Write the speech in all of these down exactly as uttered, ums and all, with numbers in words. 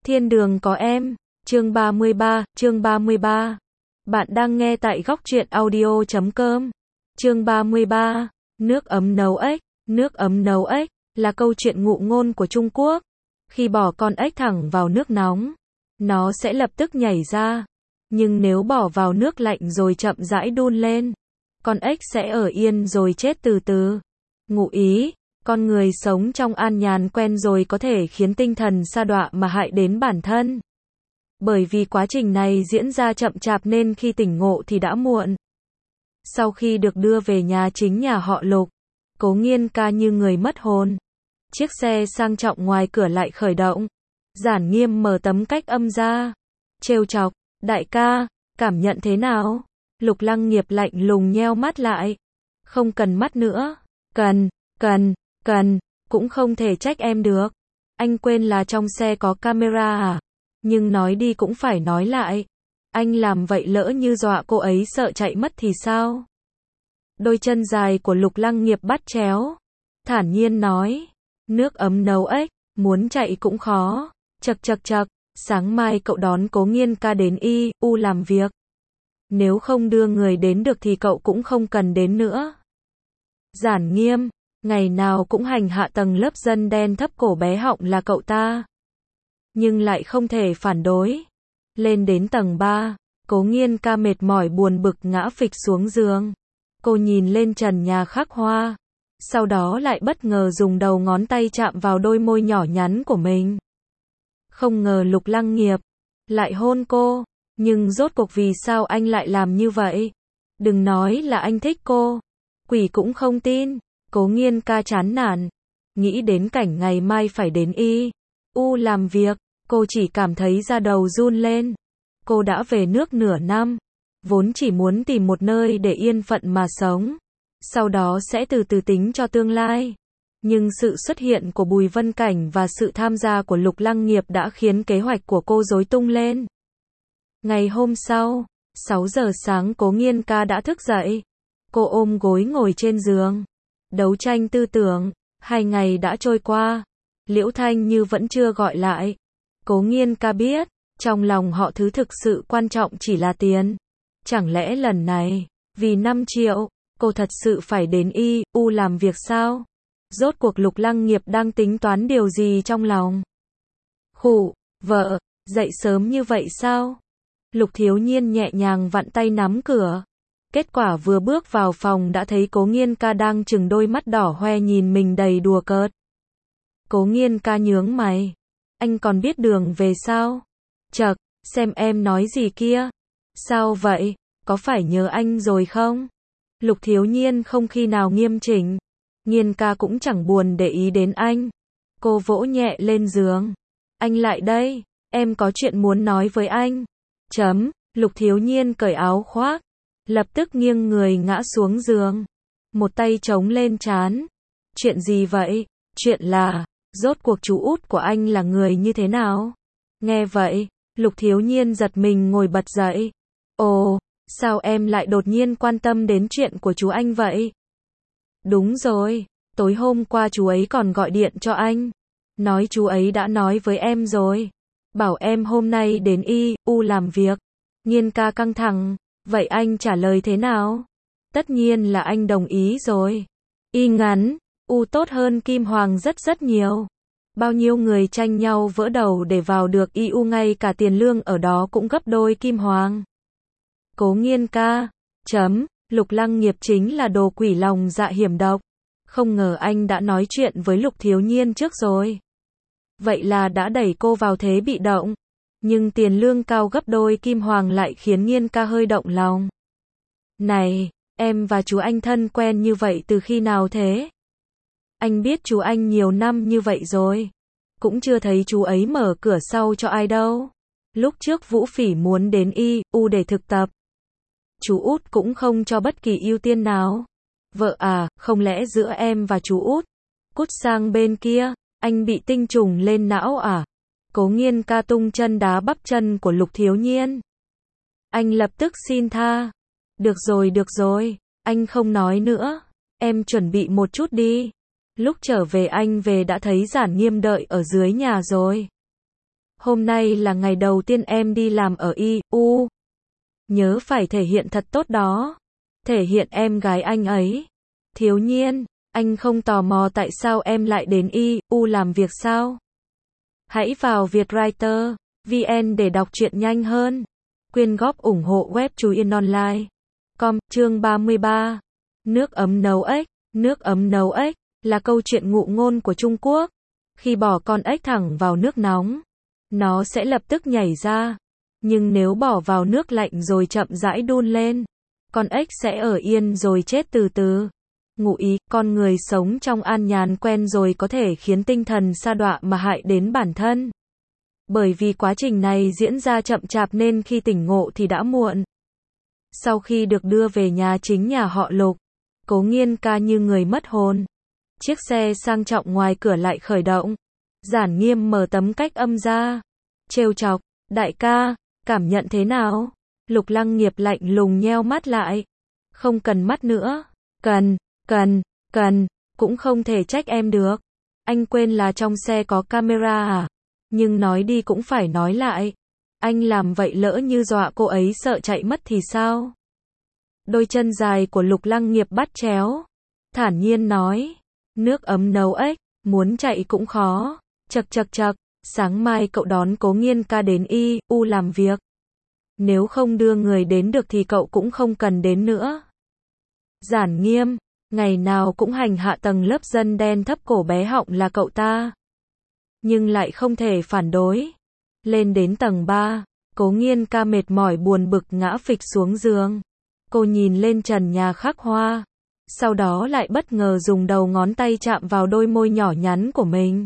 Thiên đường có em, chương ba mươi ba, chương ba mươi ba. Bạn đang nghe tại góc truyện audio chấm com. Chương ba mươi ba, nước ấm nấu ếch, nước ấm nấu ếch là câu chuyện ngụ ngôn của Trung Quốc. Khi bỏ con ếch thẳng vào nước nóng, nó sẽ lập tức nhảy ra. Nhưng nếu bỏ vào nước lạnh rồi chậm rãi đun lên, con ếch sẽ ở yên rồi chết từ từ. Ngụ ý, con người sống trong an nhàn quen rồi có thể khiến tinh thần sa đọa mà hại đến bản thân. Bởi vì quá trình này diễn ra chậm chạp nên khi tỉnh ngộ thì đã muộn. Sau khi được đưa về nhà chính nhà họ Lục, Cố Nghiên Ca như người mất hồn. Chiếc xe sang trọng ngoài cửa lại khởi động. Giản Nghiêm mở tấm cách âm ra, trêu chọc, đại ca, cảm nhận thế nào? Lục Lăng Nghiệp lạnh lùng nheo mắt lại. Không cần mắt nữa. Cần, cần, cần, cũng không thể trách em được. Anh quên là trong xe có camera à? Nhưng nói đi cũng phải nói lại. Anh làm vậy lỡ như dọa cô ấy sợ chạy mất thì sao? Đôi chân dài của Lục Lăng Nghiệp bắt chéo. Thản nhiên nói. Nước ấm nấu ếch, muốn chạy cũng khó. Chậc chậc chậc, sáng mai cậu đón Cố Nghiên Ca đến y u làm việc. Nếu không đưa người đến được thì cậu cũng không cần đến nữa. Giản Nghiêm, ngày nào cũng hành hạ tầng lớp dân đen thấp cổ bé họng là cậu ta. Nhưng lại không thể phản đối. Lên đến tầng ba, Cố Nghiên Ca mệt mỏi buồn bực ngã phịch xuống giường. Cô nhìn lên trần nhà khắc hoa. Sau đó lại bất ngờ dùng đầu ngón tay chạm vào đôi môi nhỏ nhắn của mình. Không ngờ Lục Lăng Nghiệp lại hôn cô. Nhưng rốt cuộc vì sao anh lại làm như vậy? Đừng nói là anh thích cô. Quỷ cũng không tin. Cố Nghiên Ca chán nản. Nghĩ đến cảnh ngày mai phải đến y u làm việc. Cô chỉ cảm thấy da đầu run lên. Cô đã về nước nửa năm. Vốn chỉ muốn tìm một nơi để yên phận mà sống. Sau đó sẽ từ từ tính cho tương lai. Nhưng sự xuất hiện của Bùi Vân Cảnh và sự tham gia của Lục Lăng Nghiệp đã khiến kế hoạch của cô rối tung lên. Ngày hôm sau, sáu giờ sáng Cố Nghiên Ca đã thức dậy. Cô ôm gối ngồi trên giường. Đấu tranh tư tưởng. Hai ngày đã trôi qua. Liễu Thanh Như vẫn chưa gọi lại. Cố Nghiên Ca biết, trong lòng họ thứ thực sự quan trọng chỉ là tiền. Chẳng lẽ lần này, vì năm triệu, cô thật sự phải đến y u làm việc sao? Rốt cuộc Lục Lăng Nghiệp đang tính toán điều gì trong lòng? Khụ, vợ, dậy sớm như vậy sao? Lục Thiếu Nhiên nhẹ nhàng vặn tay nắm cửa. Kết quả vừa bước vào phòng đã thấy Cố Nghiên Ca đang trừng đôi mắt đỏ hoe nhìn mình đầy đùa cợt. Cố Nghiên Ca nhướng mày. Anh còn biết đường về sao? Chậc, xem em nói gì kia. Sao vậy? Có phải nhớ anh rồi không? Lục Thiếu Nhiên không khi nào nghiêm chỉnh. Nghiên Ca cũng chẳng buồn để ý đến anh. Cô vỗ nhẹ lên giường. Anh lại đây, em có chuyện muốn nói với anh. Chấm, Lục Thiếu Nhiên cởi áo khoác. Lập tức nghiêng người ngã xuống giường. Một tay chống lên trán. Chuyện gì vậy? Chuyện là, rốt cuộc chú út của anh là người như thế nào? Nghe vậy, Lục Thiếu Nhiên giật mình ngồi bật dậy. Ồ, sao em lại đột nhiên quan tâm đến chuyện của chú anh vậy? Đúng rồi, tối hôm qua chú ấy còn gọi điện cho anh. Nói chú ấy đã nói với em rồi. Bảo em hôm nay đến y u làm việc. Nghiên Ca căng thẳng. Vậy anh trả lời thế nào? Tất nhiên là anh đồng ý rồi. Y ngắn, u tốt hơn Kim Hoàng rất rất nhiều. Bao nhiêu người tranh nhau vỡ đầu để vào được y u, ngay cả tiền lương ở đó cũng gấp đôi Kim Hoàng. Cố Nghiên Ca, chấm, Lục Lăng Nghiệp chính là đồ quỷ lòng dạ hiểm độc. Không ngờ anh đã nói chuyện với Lục Thiếu Nhiên trước rồi. Vậy là đã đẩy cô vào thế bị động. Nhưng tiền lương cao gấp đôi Kim Hoàng lại khiến Nghiên Ca hơi động lòng. Này, em và chú anh thân quen như vậy từ khi nào thế? Anh biết chú anh nhiều năm như vậy rồi. Cũng chưa thấy chú ấy mở cửa sau cho ai đâu. Lúc trước Vũ Phỉ muốn đến y u để thực tập. Chú út cũng không cho bất kỳ ưu tiên nào. Vợ à, không lẽ giữa em và chú út? Cút sang bên kia, anh bị tinh trùng lên não à? Cố Nghiên Ca tung chân đá bắp chân của Lục Thiếu Nhiên. Anh lập tức xin tha. Được rồi được rồi, anh không nói nữa. Em chuẩn bị một chút đi. Lúc trở về anh về đã thấy Giản Nghiêm đợi ở dưới nhà rồi. Hôm nay là ngày đầu tiên em đi làm ở i u. Nhớ phải thể hiện thật tốt đó. Thể hiện em gái anh ấy. Thiếu nhiên, anh không tò mò tại sao em lại đến i u làm việc sao? Hãy vào vietwriter chấm vn để đọc truyện nhanh hơn. Quyên góp ủng hộ web Chú Yên Online. Com, chương ba mươi ba. Nước ấm nấu ếch. Nước ấm nấu ếch là câu chuyện ngụ ngôn của Trung Quốc. Khi bỏ con ếch thẳng vào nước nóng, nó sẽ lập tức nhảy ra. Nhưng nếu bỏ vào nước lạnh rồi chậm rãi đun lên, con ếch sẽ ở yên rồi chết từ từ. Ngụ ý, con người sống trong an nhàn quen rồi có thể khiến tinh thần sa đọa mà hại đến bản thân. Bởi vì quá trình này diễn ra chậm chạp nên khi tỉnh ngộ thì đã muộn. Sau khi được đưa về nhà chính nhà họ Lục, Cố Nghiên Ca như người mất hồn. Chiếc xe sang trọng ngoài cửa lại khởi động. Giản Nghiêm mở tấm cách âm ra. Trêu chọc, đại ca, cảm nhận thế nào? Lục Lăng Nghiệp lạnh lùng nheo mắt lại. Không cần mắt nữa. Cần, cần, cần, cũng không thể trách em được. Anh quên là trong xe có camera à? Nhưng nói đi cũng phải nói lại. Anh làm vậy lỡ như dọa cô ấy sợ chạy mất thì sao? Đôi chân dài của Lục Lăng Nghiệp bắt chéo. Thản nhiên nói. Nước ấm nấu ếch, muốn chạy cũng khó. Chậc chậc chậc, sáng mai cậu đón Cố Nghiên Ca đến i u làm việc. Nếu không đưa người đến được thì cậu cũng không cần đến nữa. Giản Nghiêm, ngày nào cũng hành hạ tầng lớp dân đen thấp cổ bé họng là cậu ta. Nhưng lại không thể phản đối. Lên đến tầng ba, Cố Nghiên Ca mệt mỏi buồn bực ngã phịch xuống giường. Cô nhìn lên trần nhà khắc hoa. Sau đó lại bất ngờ dùng đầu ngón tay chạm vào đôi môi nhỏ nhắn của mình.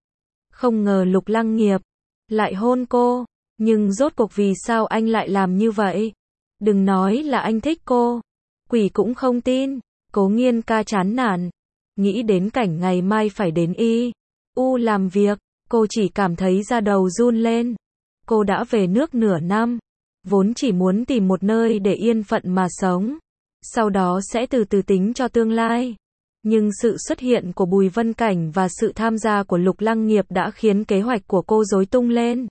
Không ngờ Lục Lăng Nghiệp lại hôn cô. Nhưng rốt cuộc vì sao anh lại làm như vậy? Đừng nói là anh thích cô. Quỷ cũng không tin. Cố Nghiên Ca chán nản. Nghĩ đến cảnh ngày mai phải đến i u làm việc. Cô chỉ cảm thấy da đầu run lên. Cô đã về nước nửa năm. Vốn chỉ muốn tìm một nơi để yên phận mà sống. Sau đó sẽ từ từ tính cho tương lai. Nhưng sự xuất hiện của Bùi Vân Cảnh và sự tham gia của Lục Lăng Nghiệp đã khiến kế hoạch của cô rối tung lên.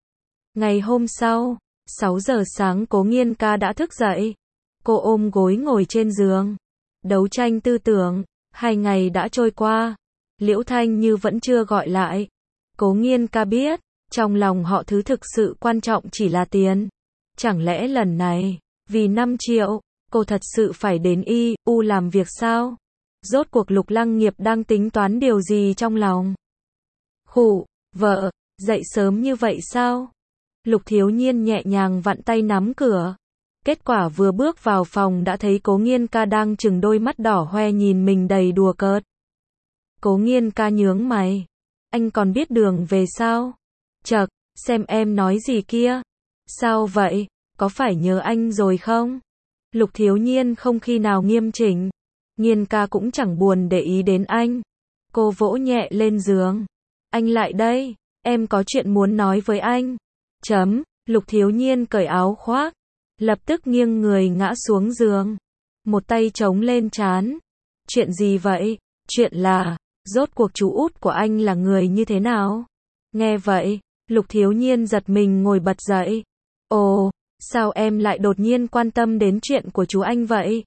Ngày hôm sau, sáu giờ sáng Cố Nghiên Ca đã thức dậy. Cô ôm gối ngồi trên giường. Đấu tranh tư tưởng. Hai ngày đã trôi qua. Liễu Thanh Như vẫn chưa gọi lại. Cố Nghiên Ca biết, trong lòng họ thứ thực sự quan trọng chỉ là tiền. Chẳng lẽ lần này, vì năm triệu, cô thật sự phải đến i u làm việc sao? Rốt cuộc Lục Lăng Nghiệp đang tính toán điều gì trong lòng? Khụ, vợ, dậy sớm như vậy sao? Lục Thiếu Nhiên nhẹ nhàng vặn tay nắm cửa. Kết quả vừa bước vào phòng đã thấy Cố Nghiên Ca đang trừng đôi mắt đỏ hoe nhìn mình đầy đùa cợt. Cố Nghiên Ca nhướng mày. Anh còn biết đường về sao? Chậc, xem em nói gì kia. Sao vậy? Có phải nhớ anh rồi không? Lục Thiếu Nhiên không khi nào nghiêm chỉnh. Nghiên Ca cũng chẳng buồn để ý đến anh. Cô vỗ nhẹ lên giường. Anh lại đây, em có chuyện muốn nói với anh. Chấm, Lục Thiếu Nhiên cởi áo khoác. Lập tức nghiêng người ngã xuống giường. Một tay chống lên trán. Chuyện gì vậy? Chuyện là, rốt cuộc chú út của anh là người như thế nào? Nghe vậy, Lục Thiếu Nhiên giật mình ngồi bật dậy. Ồ, sao em lại đột nhiên quan tâm đến chuyện của chú anh vậy?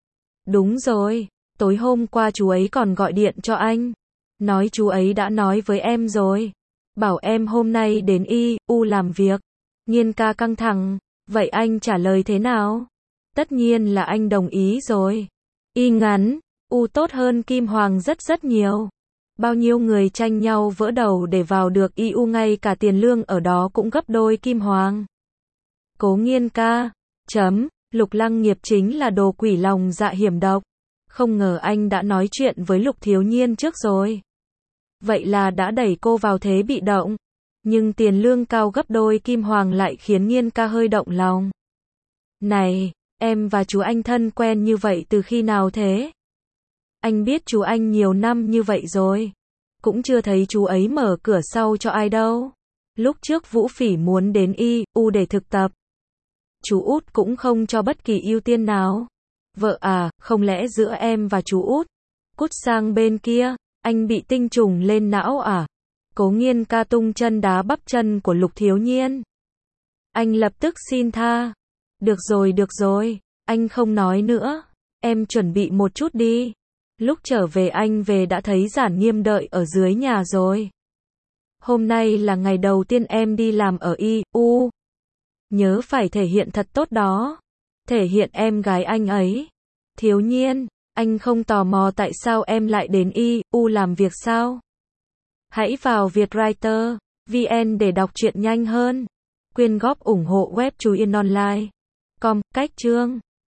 Đúng rồi, tối hôm qua chú ấy còn gọi điện cho anh. Nói chú ấy đã nói với em rồi. Bảo em hôm nay đến i u làm việc. Nghiên Ca căng thẳng. Vậy anh trả lời thế nào? Tất nhiên là anh đồng ý rồi. Y ngắn, u tốt hơn Kim Hoàng rất rất nhiều. Bao nhiêu người tranh nhau vỡ đầu để vào được i u, ngay cả tiền lương ở đó cũng gấp đôi Kim Hoàng. Cố Nghiên Ca. Chấm, Lục Lăng Nghiệp chính là đồ quỷ lòng dạ hiểm độc. Không ngờ anh đã nói chuyện với Lục Thiếu Nhiên trước rồi. Vậy là đã đẩy cô vào thế bị động. Nhưng tiền lương cao gấp đôi Kim Hoàng lại khiến Nghiên Ca hơi động lòng. Này, em và chú anh thân quen như vậy từ khi nào thế? Anh biết chú anh nhiều năm như vậy rồi. Cũng chưa thấy chú ấy mở cửa sau cho ai đâu. Lúc trước Vũ Phỉ muốn đến i u để thực tập. Chú út cũng không cho bất kỳ ưu tiên nào. Vợ à, không lẽ giữa em và chú út? Cút sang bên kia, anh bị tinh trùng lên não à? Cố Nghiên ca tung chân đá bắp chân của Lục Thiếu Nhiên. Anh lập tức xin tha. Được rồi được rồi, anh không nói nữa. Em chuẩn bị một chút đi. Lúc trở về anh về đã thấy Giản Nghiêm đợi ở dưới nhà rồi. Hôm nay là ngày đầu tiên em đi làm ở i u. Nhớ phải thể hiện thật tốt đó. Thể hiện em gái anh ấy. Thiếu Nhiên, anh không tò mò tại sao em lại đến i u làm việc sao? Hãy vào vietwriter chấm vn để đọc truyện nhanh hơn. Quyên góp ủng hộ web Chú Yên Online. Com, cách chương